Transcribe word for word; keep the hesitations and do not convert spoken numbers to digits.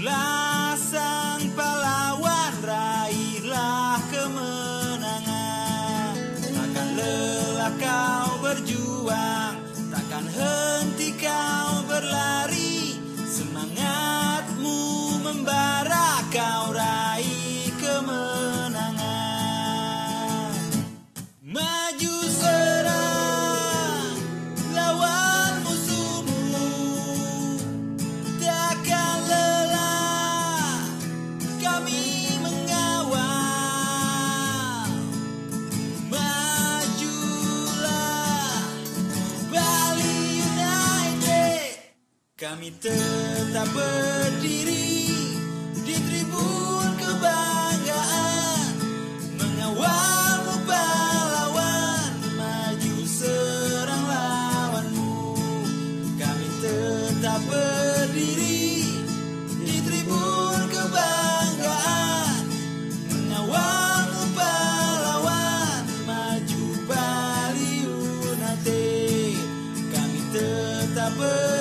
Majulah sang pahlawan, raihlah kemenangan. Takkan lelah kau berjuang, takkan henti kau berlari. Semangatmu membara, kau raih kemenangan. Maju serang lawan musuhmu, takkan lelah kami mengawal. Majulah Bali United, kami tetap berdiri di tribun kebanggaan, mengawalmu pahlawan, maju serang lawanmu. Kami tetap berdiri di tribun kebanggaan, mengawalmu pahlawan, maju Bali United. Kami tetap berdiri